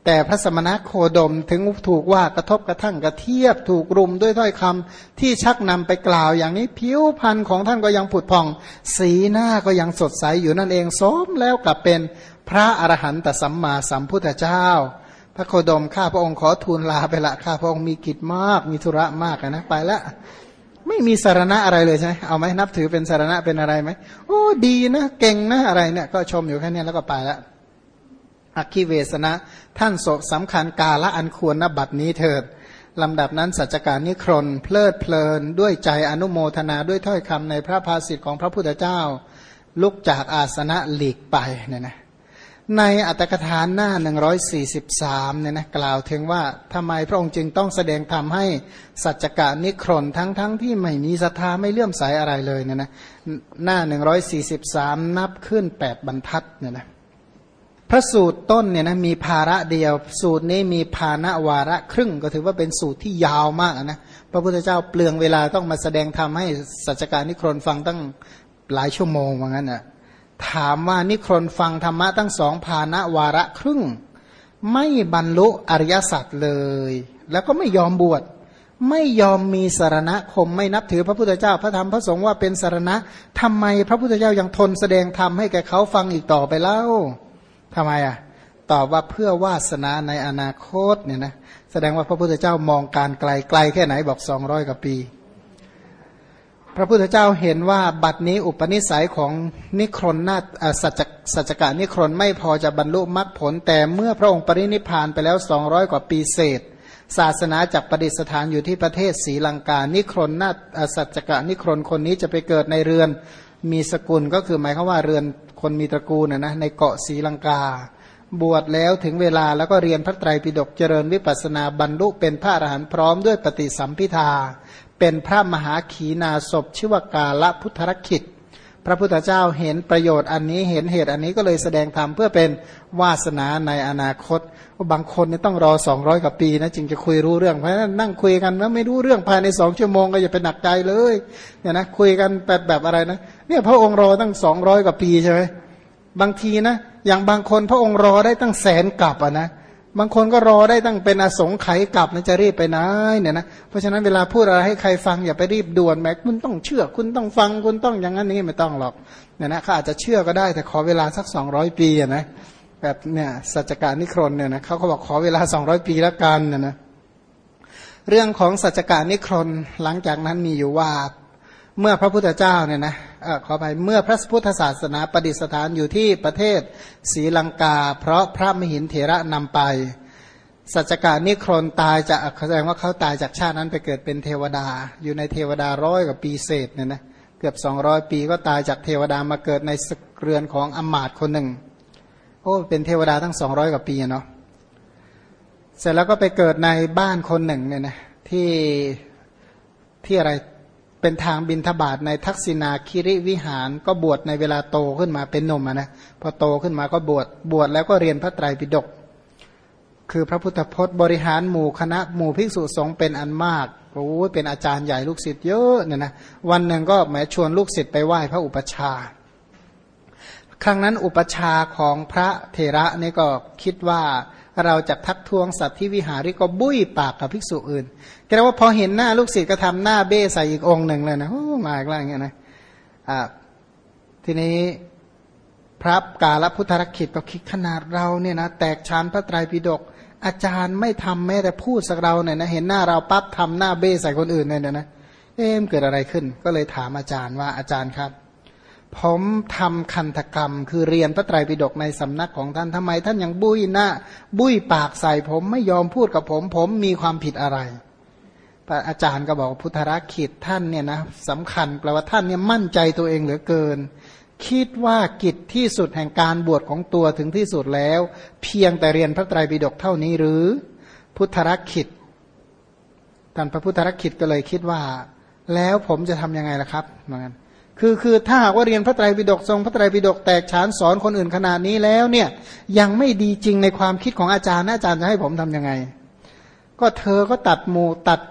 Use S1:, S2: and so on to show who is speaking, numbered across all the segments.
S1: แต่พระสมณโคดมถึงถูกว่ากระทบกระทั่งกระเทียบถูกรุมด้วยถ้อยคำที่ชักนำไปกล่าวอย่างนี้ผิวพรรณของท่านก็ยังผุดผ่องสีหน้าก็ยังสดใสอยู่นั่นเองสมแล้วกลับเป็นพระอรหันตสัมมาสัมพุทธเจ้าพระโคดมข้าพระองค์ขอทูลลาไปละข้าพระองค์มีกิจมากมีธุระมากนะไปละไม่มีสารณะอะไรเลยใช่ไหมเอาไหมนับถือเป็นสารณะเป็นอะไรไหมโอ้ดีนะเก่งนะอะไรเนี่ยก็ชมอยู่แค่นี้แล้วก็ไปละอัคคีเวสนะท่านสำคัญกาละอันควรณบัดนี้เถิดลำดับนั้นสัจจการนิครนเพลิดเพลินด้วยใจอนุโมทนาด้วยถ้อยคำในพระภาษิตของพระพุทธเจ้าลุกจากอาสนะหลีกไปเนี่ยนะในอัตถกถาหน้า143เนี่ยนะกล่าวถึงว่าทำไมพระองค์จึงต้องแสดงธรรมให้สัจจการนิครนทั้งที่ไม่มีศรัทธาไม่เลื่อมใสอะไรเลยเนี่ยนะหน้า143นับขึ้น8บรรทัดเนี่ยนะพระสูตรต้นเนี่ยนะมีภาระเดียวสูตรนี้มีภาณวาระครึ่งก็ถือว่าเป็นสูตรที่ยาวมากนะพระพุทธเจ้าเปลืองเวลาต้องมาแสดงธรรมให้สัจจการนิครนฟังตั้งหลายชั่วโมงว่างั้นน่ะถามว่านิครนฟังธรรมะตั้งสองภาณวาระครึ่งไม่บรรลุอริยสัจเลยแล้วก็ไม่ยอมบวชไม่ยอมมีสรณคมไม่นับถือพระพุทธเจ้าพระธรรมพระสงฆ์ว่าเป็นสรณะทำไมพระพุทธเจ้ายังทนแสดงธรรมให้แก่เขาฟังอีกต่อไปเล่าทำไมอ่ะตอบว่าเพื่อวาสนาในอนาคตเนี่ยนะแสดงว่าพระพุทธเจ้ามองการไกลไกลแค่ไหนบอก200กว่าปีพระพุทธเจ้าเห็นว่าบัดนี้อุปนิสัยของนิครนนาสัจจกะนิครนไม่พอจะบรรลุมรรคผลแต่เมื่อพระองค์ปรินิพพานไปแล้ว200กว่าปีเศษศาสนาจักประดิษฐานอยู่ที่ประเทศศรีลังกานิครนนาสัจจกะนิครนคนนี้จะไปเกิดในเรือนมีสกุลก็คือหมายความว่าเรือนคนมีตระกูลนะในเกาะศรีลังกาบวชแล้วถึงเวลาแล้วก็เรียนพระไตรปิฎกเจริญวิปัสสนาบรรลุเป็นพระอรหันต์พร้อมด้วยปฏิสัมภิทาเป็นพระมหาขีณาสพชื่อว่ากาลพุทธรคิตพระพุทธเจ้าเห็นประโยชน์อันนี้เห็นเหตุอันนี้ก็เลยแสดงธรรมเพื่อเป็นวาสนาในอนาคตบางคนนี่ต้องรอ200กว่าปีนะจึงจะคุยรู้เรื่องเพราะฉะนั้นนั่งคุยกันแล้วไม่รู้เรื่องภายใน2ชั่วโมงก็อย่าไปหนักใจเลยเนี่ยนะคุยกันแบบอะไรนะเนี่ยพระองค์รอตั้ง200กว่าปีใช่ไหมบางทีนะอย่างบางคนพระองค์รอได้ตั้ง100,000 กลับอ่ะนะบางคนก็รอได้ตั้งเป็นอสงไขยกลับนะจะรีบไปไหนเนี่ยนะเพราะฉะนั้นเวลาพูดอะไรให้ใครฟังอย่าไปรีบด่วนแม้คุณต้องเชื่อคุณต้องฟังคุณต้องอย่างนั้นนี้ไม่ต้องหรอกเนี่ยนะเขาอาจจะเชื่อก็ได้แต่ขอเวลาสัก200ปีอ่ะนะแบบเนี่ยสัจจการนิครนเนี่ยนะเขาบอกขอเวลา200ปีแล้วกันนะเรื่องของสัจจการนิครนหลังจากนั้นมีอยู่ว่าเมื่อพระพุทธเจ้าเนี่ยนะขอไปเมื่อพระพุทธศาสนาประดิษฐานอยู่ที่ประเทศศรีลังกาเพราะพระมหินเถระนำไปสัจจการนิครนตายจากแสดงว่าเขาตายจากชาตินั้นไปเกิดเป็นเทวดาอยู่ในเทวดา100 กว่าปีเศษเนี่ยนะเกือบ200 ปีก็ตายจากเทวดามาเกิดในเรือนของอมาตย์คนหนึ่งโอ้เป็นเทวดาทั้ง200 กว่าปีเนาะเสร็จแล้วก็ไปเกิดในบ้านคนหนึ่งเนี่ยนะที่อะไรเป็นทางบิณฑบาตในทักษิณาคิริวิหารก็บวชในเวลาโตขึ้นมาเป็นหนุ่มนะพอโตขึ้นมาก็บวชแล้วก็เรียนพระไตรปิฎกคือพระพุทธพจน์บริหารหมู่คณะหมู่ภิกษุสงฆ์เป็นอันมากโอ้ยเป็นอาจารย์ใหญ่ลูกศิษย์เยอะเนี่ยนะวันหนึ่งก็แหมชวนลูกศิษย์ไปไหว้พระอุปัชฌาย์ครั้งนั้นอุปัชฌาย์ของพระเถระนี่ก็คิดว่าเราจะทักท้วงสัตว์ที่วิหาริก็บุ้ยปากกับภิกษุอื่นก็เรียกว่าพอเห็นหน้าลูกศิษย์ก็ทำหน้าเบ้ใส่อีกองค์หนึ่งเลยนะโอ้มาอีกแล้วอย่างเงี้ยนะทีนี้พระกาลพุทธรคิตก็คิดขนาดเราเนี่ยนะแตกฉานพระไตรปิฎกอาจารย์ไม่ทำแม้แต่พูดสักเราเนี่ยนะเห็นหน้าเราปั๊บทำหน้าเบ้ใส่คนอื่นเนี่ยนะมันเกิดอะไรขึ้นก็เลยถามอาจารย์ว่าอาจารย์ครับผมทำคันธกรรมคือเรียนพระไตรปิฎกในสำนักของท่านทำไมท่านยังบุ้ยหน้าบุ้ยปากใส่ผมไม่ยอมพูดกับผมมีความผิดอะไรอาจารย์ก็บอกพุทธรคิตท่านเนี่ยนะสำคัญแปลว่าท่านเนี่ยมั่นใจตัวเองเหลือเกินคิดว่ากิจที่สุดแห่งการบวชของตัวถึงที่สุดแล้วเพียงแต่เรียนพระไตรปิฎกเท่านี้หรือพุทธรคิตท่านพระพุทธรคิตก็เลยคิดว่าแล้วผมจะทำยังไงล่ะครับเหมือนกันคือถ้าหากว่าเรียนพระไตรปิฎกทรงพระไตรปิฎกแตกฉานสอนคนอื่นขนาดนี้แล้วเนี่ยยังไม่ดีจริงในความคิดของอาจารย์นะอาจารย์จะให้ผมทำยังไงก็เธอก็ตัด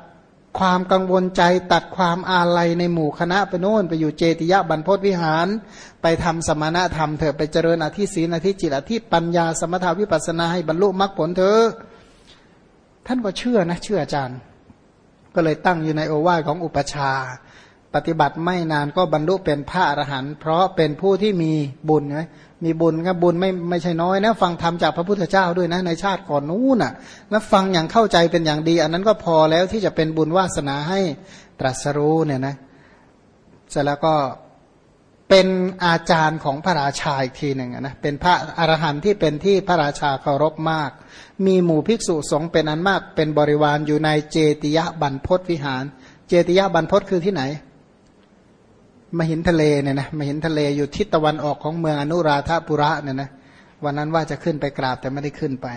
S1: ความกังวลใจตัดความอาลัยในหมู่คณะไปโน่นไปอยู่เจติยบรรพตวิหารไปทำสมณธรรมเถอะไปเจริญอธิศีลอธิจิตอธิปัญญาสมถาวิปัสสนาให้บรรลุมรรคผลเถอะท่านก็เชื่อนะเชื่ออาจารย์ก็เลยตั้งอยู่ในโอวาทของอุปชาปฏิบัติไม่นานก็บรรลุเป็นพระอรหันต์เพราะเป็นผู้ที่มีบุญไงมีบุญก็บุญไม่ใช่น้อยนะฟังธรรมจากพระพุทธเจ้าด้วยนะในชาติก่อนนู้นน่ะแล้วฟังอย่างเข้าใจเป็นอย่างดีอันนั้นก็พอแล้วที่จะเป็นบุญวาสนาให้ตรัสรู้เนี่ยนะเสร็จแล้วก็เป็นอาจารย์ของพระราชาอีกทีหนึ่งนะเป็นพระอรหันต์ที่เป็นที่พระราชาเคารพมากมีหมู่ภิกษุสงฆ์เป็นอันมากเป็นบริวารอยู่ในเจติยบรรพตวิหารเจติยบรรพตคือที่ไหนมหินทะเลเนี่ยนะมหินทะเลอยู่ทิศตะวันออกของเมืองอนุราธปุระเนี่ยนะวันนั้นว่าจะขึ้นไปกราบแต่ไม่ได้ขึ้นไป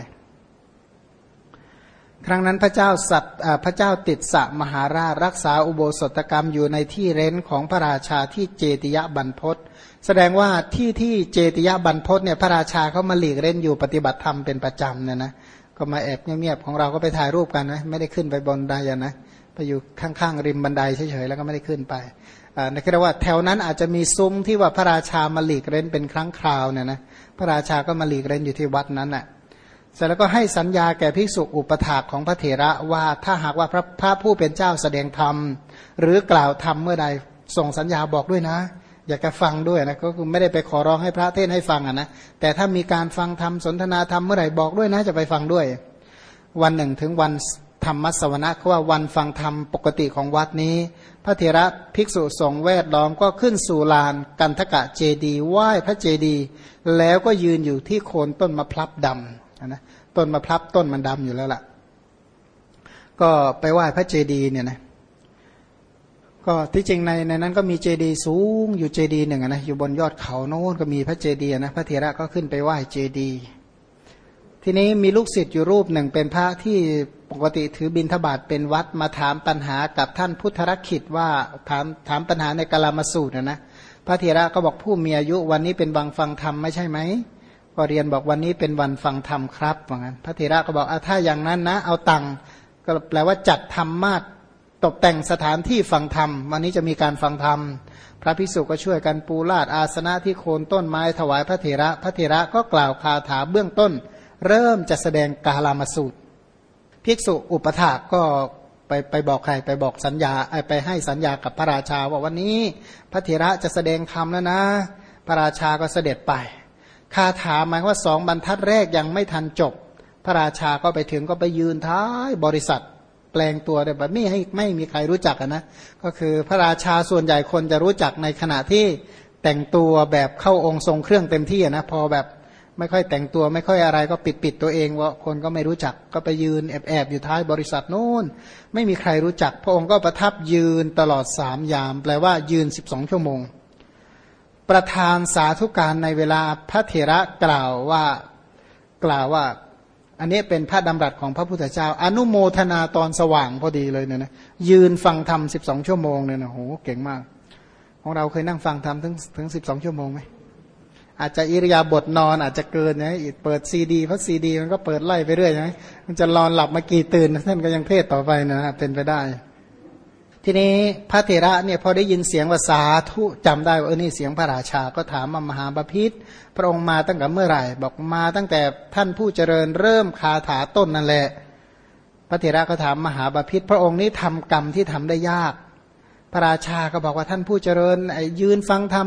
S1: ครั้งนั้นพระเจ้าติดสะมหาราชรักษาอุโบสถกรรมอยู่ในที่เร้นของพระราชาที่เจติยบรรพตแสดงว่าที่เจติยบรรพตเนี่ยพระราชาเขามาหลีกเล่นอยู่ปฏิบัติธรรมเป็นประจำเนี่ยนะก็มาแอบเงียบๆของเราก็ไปถ่ายรูปกันนะไม่ได้ขึ้นไปบนไดนะไปอยู่ข้างๆริมบันไดเฉยๆแล้วก็ไม่ได้ขึ้นไปนะคือว่าแถวนั้นอาจจะมีซุ้มที่ว่าพระราชามาหลีกเล่นเป็นครั้งคราวเนี่ยนะพระราชาก็มาหลีกเล่นอยู่ที่วัดนั้นแหละเสร็จแล้วก็ให้สัญญาแก่ภิกษุอุปถากของพระเถระว่าถ้าหากว่าพระผู้เป็นเจ้าแสดงธรรมหรือกล่าวธรรมเมื่อใดส่งสัญญาบอกด้วยนะอยากจะฟังด้วยนะก็คือไม่ได้ไปขอร้องให้พระเทศน์ให้ฟังนะแต่ถ้ามีการฟังธรรมสนทนาธรรมเมื่อไหร่บอกด้วยนะจะไปฟังด้วยวันหนึ่งถึงวันธรรมสวนะก็ว่าวันฟังธรรมปกติของวัดนี้พระเถระภิกษุสงฆ์แวดล้อมก็ขึ้นสู่ลานกันทกะเจดีย์ไหว้พระเจดีย์แล้วก็ยืนอยู่ที่โคนต้นมะพร้าวดำนะต้นมะพร้าวต้นมันดำอยู่แล้วล่ะก็ไปไหว้พระเจดีย์เนี่ยนะก็ที่จริงในนั้นก็มีเจดีย์สูงอยู่เจดีย์หนึ่งนะอยู่บนยอดเขาโน้นก็มีพระเจดีย์นะพระเถระก็ขึ้นไปไหว้เจดีย์ทีนี้มีลูกศิษย์อยู่รูปหนึ่งเป็นพระที่ปกติถือบิณฑบาตเป็นวัดมาถามปัญหากับท่านพุทธรักขิตว่าถามปัญหาในกาลามสูตรนะพระเถระก็บอกผู้มีอายุวันนี้เป็นวันฟังธรรมไม่ใช่ไหมก็เรียนบอกวันนี้เป็นวันฟังธรรมครับว่างั้นพระเถระก็บอกถ้าอย่างนั้นนะเอาตังค์ก็แปลว่าจัดธรรมมาศตกแต่งสถานที่ฟังธรรมวันนี้จะมีการฟังธรรมพระภิกษุก็ช่วยกันปูลาดอาสนะที่โคนต้นไม้ถวายพระเถระพระเถระก็กล่าวคาถาเบื้องต้นเริ่มจะแสดงกาลามสูตรภิกษุอุปถากก็ไปบอกใครไปบอกสัญญาไปให้สัญญากับพระราชาว่าวันนี้พระเถระจะแสดงธรรมแล้วนะพระราชาก็เสด็จไปคาถาหมายว่าสองบรรทัดแรกยังไม่ทันจบพระราชาก็ไปถึงก็ไปยืนท้ายบริษัทแปลงตัวแบบไม่มีใครรู้จักนะก็คือพระราชาส่วนใหญ่คนจะรู้จักในขณะที่แต่งตัวแบบเข้าองค์ทรงเครื่องเต็มที่นะพอแบบไม่ค่อยแต่งตัวไม่ค่อยอะไรก็ปิดตัวเองว่าคนก็ไม่รู้จักก็ไปยืนแอบอยู่ท้ายบริษัทโน้นไม่มีใครรู้จักพระองค์ก็ประทับยืนตลอด3 ยามแปลว่ายืน12 ชั่วโมงประธานสาธุการในเวลาพระเถระกล่าวว่าอันนี้เป็นพระดำรัสของพระพุทธเจ้าอนุโมทนาตอนสว่างพอดีเลยเนี่ยนะยืนฟังธรรม12 ชั่วโมงเนี่ยนะโหเก่งมากของเราเคยนั่งฟังธรรมถึง12 ชั่วโมงไหมอาจจะอิริยาบถนอนอาจจะเกินนะเปิดซีดีเพราะซีดีมันก็เปิดไล่ไปเรื่อยใช่ไหมมันจะนอนหลับมากี่ตื่นท่านก็ยังเทศต่อไปนะเป็นไปได้ทีนี้พระเถระเนี่ยพอได้ยินเสียงว่าสาธุจำได้ว่านี่เสียงพระราชาก็ถามมหาบพิตรพระองค์มาตั้งแต่เมื่อไหร่บอกมาตั้งแต่ท่านผู้เจริญเริ่มคาถาต้นนั่นแหละพระเถระก็ถามมหาบพิตรพระองค์นี้ทำกรรมที่ทำได้ยากพระราชาก็บอกว่าท่านผู้เจริญยืนฟังธรรม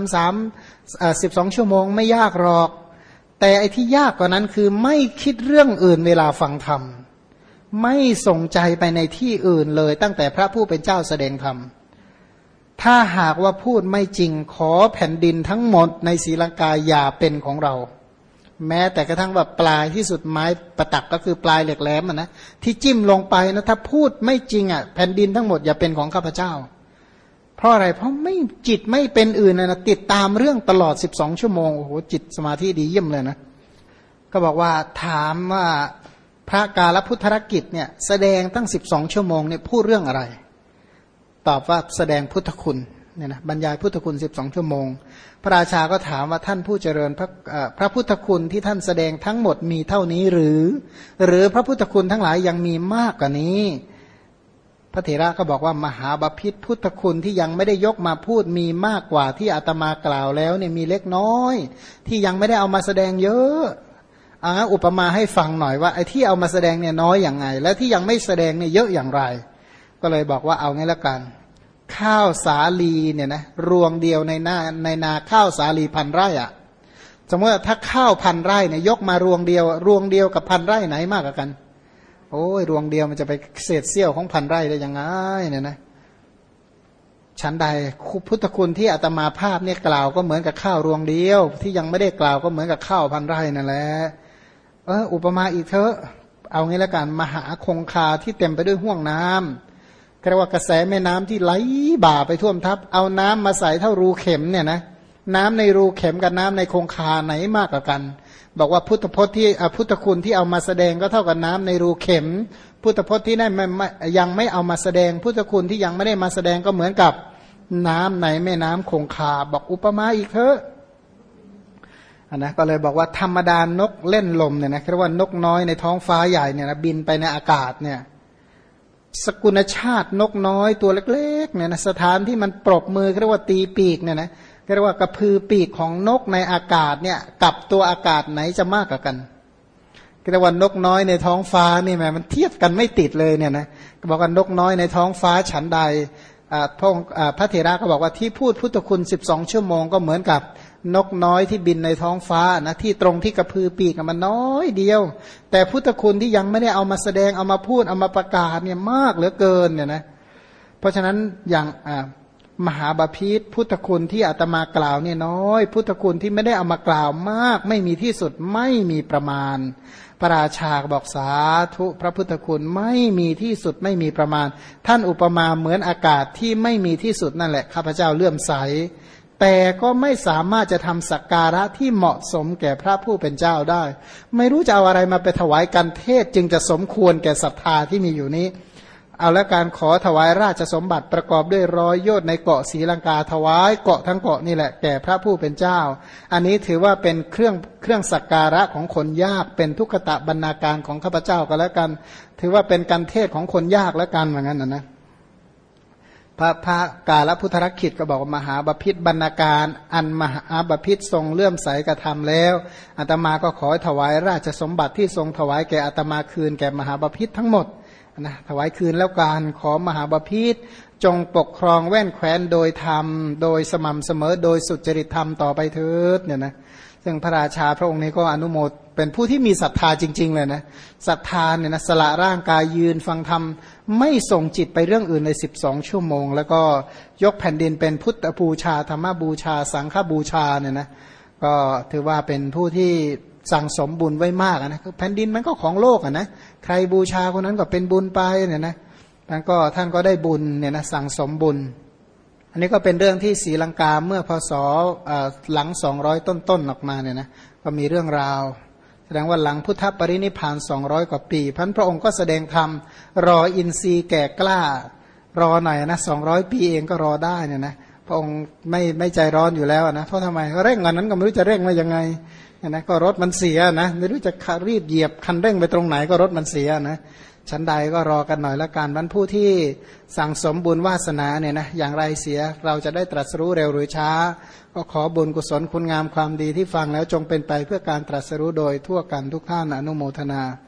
S1: 12 ชั่วโมงไม่ยากหรอกแต่ไอ้ที่ยากกว่านั้นคือไม่คิดเรื่องอื่นเวลาฟังธรรมไม่ส่งใจไปในที่อื่นเลยตั้งแต่พระผู้เป็นเจ้าแสดงธรรมถ้าหากว่าพูดไม่จริงขอแผ่นดินทั้งหมดในศรีลังกาอย่าเป็นของเราแม้แต่กระทั่งว่าปลายที่สุดไม้ประตักก็คือปลายเหล็กแหลมนะที่จิ้มลงไปนะถ้าพูดไม่จริงแผ่นดินทั้งหมดอย่าเป็นของข้าพเจ้าเพราะอะไรเพราะไม่จิตไม่เป็นอื่นนะติดตามเรื่องตลอด12 ชั่วโมงโอ้โหจิตสมาธิดีเยี่ยมเลยนะก็บอกว่าถามว่าพระกาลพุทธรักกิจเนี่ยแสดงตั้ง12 ชั่วโมงเนี่ยพูดเรื่องอะไรตอบว่าแสดงพุทธคุณเนี่ยนะบรรยายพุทธคุณ12 ชั่วโมงพระราชาก็ถามว่าท่านผู้เจริญพระพุทธคุณที่ท่านแสดงทั้งหมดมีเท่านี้หรือพระพุทธคุณทั้งหลายยังมีมากกว่านี้พระเถระก็บอกว่ามหาบพิตรพุทธคุณที่ยังไม่ได้ยกมาพูดมีมากกว่าที่อาตมากล่าวแล้วเนี่ยมีเล็กน้อยที่ยังไม่ได้เอามาแสดงเยอะอุปมาให้ฟังหน่อยว่าไอ้ที่เอามาแสดงเนี่ยน้อยอย่างไงและที่ยังไม่แสดงเนี่ยเยอะอย่างไรก็เลยบอกว่าเอางี้ละกันข้าวสาลีเนี่ยนะรวงเดียวในนาข้าวสาลี1,000 ไร่อ่ะสมมติว่าถ้าข้าว1,000 ไร่เนี่ยยกมารวงเดียวกับ1,000 ไร่ไหนมากกว่ากันโอ้ยรวงเดียวมันจะไปเศษเสี้ยวของ1,000 ไร่ได้ยังไงเนี่ยนะชั้นใดพุทธคุณที่อาตมาภาพเนี่ยกล่าวก็เหมือนกับข้าวรวงเดียวที่ยังไม่ได้กล่าวก็เหมือนกับข้าว1,000 ไร่นั่นแหละอุปมาอีกเถอะเอางี้ละกันมหาคงคาที่เต็มไปด้วยห่วงน้ำเรียกว่ากระแสแม่น้ำที่ไหลบ่าไปท่วมทับเอาน้ำมาใส่เท่ารูเข็มเนี่ยนะน้ำในรูเข็มกับน้ำในคงคาไหนมากกว่ากันบอกว่าพุทธพจน์ที่พุทธคุณที่เอามาแสดงก็เท่ากับน้ำในรูเข็มพุทธพจน์ที่ยังไม่เอามาแสดงพุทธคุณที่ยังไม่ได้มาแสดงก็เหมือนกับน้ำในแม่น้ำคงคาบอกอุปมาอีกเถอะนะก็เลยบอกว่าธรรมดานกเล่นลมเนี่ยนะเรียกว่านกน้อยในท้องฟ้าใหญ่เนี่ยนะบินไปในอากาศเนี่ยสกุลชาตินกน้อยตัวเล็กๆเนี่ยนะสถานที่มันปรบมือเรียกว่าตีปีกเนี่ยนะเรียกว่ากระพือปีกของนกในอากาศเนี่ยกับตัวอากาศไหนจะมากกว่ากันเรียกว่านกน้อยในท้องฟ้านี่แหมมันเทียบกันไม่ติดเลยเนี่ยนะบอกว่านกน้อยในท้องฟ้าฉันใดพระเถระก็บอกว่าที่พูดพุทธคุณ12 ชั่วโมงก็เหมือนกับนกน้อยที่บินในท้องฟ้านะที่ตรงที่กระพือปีกมันน้อยเดียวแต่พุทธคุณที่ยังไม่ได้เอามาแสดงเอามาพูดเอามาประกาศเนี่ยมากเหลือเกินเนี่ยนะเพราะฉะนั้นอย่างมหาบพิตรพุทธคุณที่อาตมากล่าวเนี่ยน้อยพุทธคุณที่ไม่ได้เอามากล่าวมากไม่มีที่สุดไม่มีประมาณพระราชาบอกสาธุพระพุทธคุณไม่มีที่สุดไม่มีประมาณท่านอุปมาเหมือนอากาศที่ไม่มีที่สุดนั่นแหละข้าพเจ้าเลื่อมใสแต่ก็ไม่สามารถจะทำสักการะที่เหมาะสมแก่พระผู้เป็นเจ้าได้ไม่รู้จะเอาอะไรมาไปถวายกันเทศจึงจะสมควรแก่ศรัทธาที่มีอยู่นี้เอาละการขอถวายราชสมบัติประกอบด้วย100 โยชน์ในเกาะศรีลังกาถวายเกาะทั้งเกาะนี่แหละแก่พระผู้เป็นเจ้าอันนี้ถือว่าเป็นเครื่องสักการะของคนยากเป็นทุกขตะบรรณาการของข้าพเจ้าก็แล้วกันถือว่าเป็นการเทศของคนยากแล้วกันเหมือนกันนะพระกาลพุทธรักขิตก็บอกว่ามหาบพิตรบรรณาการอันมหาบพิตรทรงเลื่อมใสกระทำแล้วอาตมาก็ขอถวายราชสมบัติที่ทรงถวายแก่อาตมาคืนแก่มหาบพิตรทั้งหมดนะถวายคืนแล้วการขอมหาบพิตรจงปกครองแว่นแคว้นโดยธรรมโดยสม่ำเสมอโดยสุจริตธรรมต่อไปเถิดเนี่ยนะซึ่งพระราชาพระองค์นี้ก็อนุโมทเป็นผู้ที่มีศรัทธาจริงๆเลยนะศรัทธาเนี่ยนะสละร่างกายยืนฟังธรรมไม่ส่งจิตไปเรื่องอื่นเลย12 ชั่วโมงแล้วก็ยกแผ่นดินเป็นพุทธบูชาธรรมบูชาสังฆบูชาเนี่ยนะก็ถือว่าเป็นผู้ที่สั่งสมบุญไว้มากนะแผ่นดินมันก็ของโลกอ่ะนะใครบูชาคนนั้นก็เป็นบุญไปเนี่ยนะท่านก็ได้บุญเนี่ยนะสั่งสมบุญอันนี้ก็เป็นเรื่องที่ศรีลังกาเมื่อพศหลัง200ต้นๆออกมาเนี่ยนะก็มีเรื่องราวแสดงว่าหลังพุทธปรินิพพาน200 กว่าปีพระองค์ก็แสดงธรรมรออินทรีย์แก่กล้ารอหน่อยนะ200 ปีเองก็รอได้เนี่ยนะพระองค์ไม่ใจร้อนอยู่แล้วนะเพราะทำไมเร่งงานนั้นก็ไม่รู้จะเร่งมายังไงนะก็รถมันเสียนะไม่รู้จะรีบเหยียบคันเร่งไปตรงไหนก็รถมันเสียนะชั้นใดก็รอกันหน่อยละกันวันผู้ที่สั่งสมบุญวาสนาเนี่ยนะอย่างไรเสียเราจะได้ตรัสรู้เร็วหรือช้าก็ขอบุญกุศลคุณงามความดีที่ฟังแล้วจงเป็นไปเพื่อการตรัสรู้โดยทั่วกันทุกท่านอนุโมทนา